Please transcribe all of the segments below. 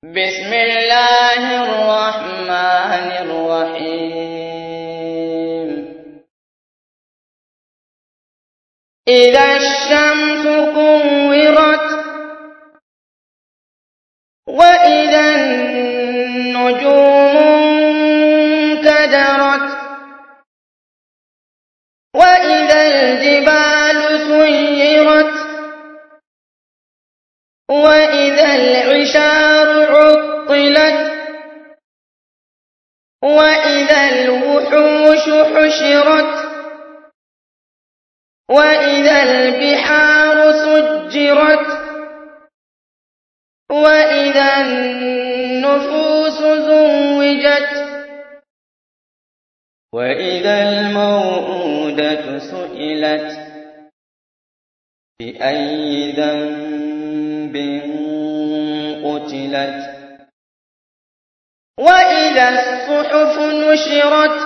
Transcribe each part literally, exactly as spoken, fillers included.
بسم الله الرحمن الرحيم إذا الشمس كورت وإذا النجوم انكدرت وإذا الجبال سيرت وإذا العشار عطلت وإذا الوحوش حشرت وإذا البحار سجرت وإذا النفوس زوجت وإذا الموءودة سئلت بأي ذنب قتلت وإذا الصحف نشرت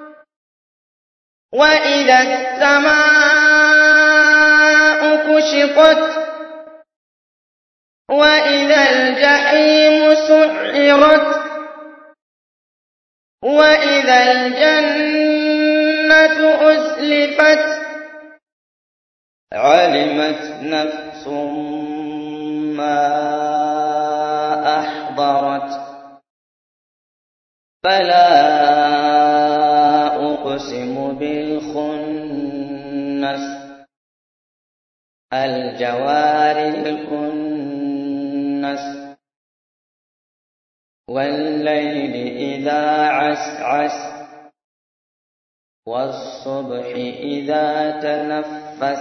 وإذا السماء كشطت وإذا الجحيم سعرت وإذا الجنة أزلفت علمت نفس ما أحضرت فلا أقسم بالخنس الجوار الكنس والليل إذا عسعس والصبح إذا تنفس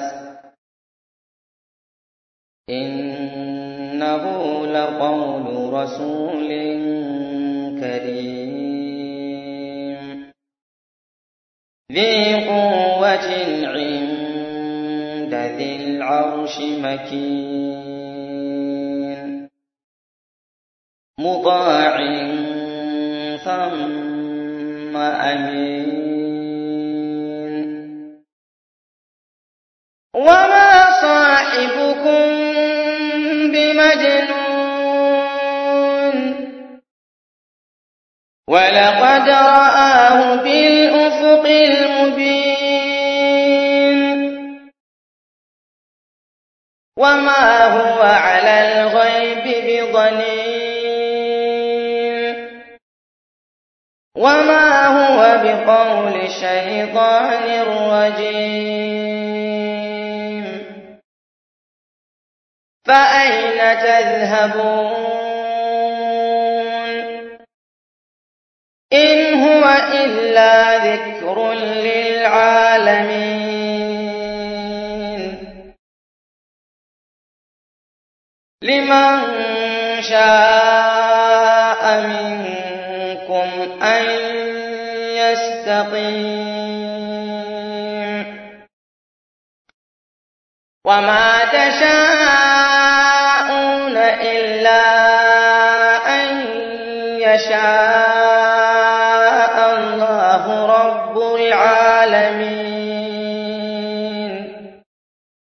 إنه لقول رسول كريم ذي قوة عند ذي العرش مكين مطاع ثم أمين وما صاحبكم بمجنون ولقد رآه بالأفق المبين وما هو على الغيب بضنين وما هو بقول شيطان رجيم فأين تذهبون إن هو إلا ذكر للعالمين لمن شاء منكم أن يستقيم وما تشاءون إلا أن يشاء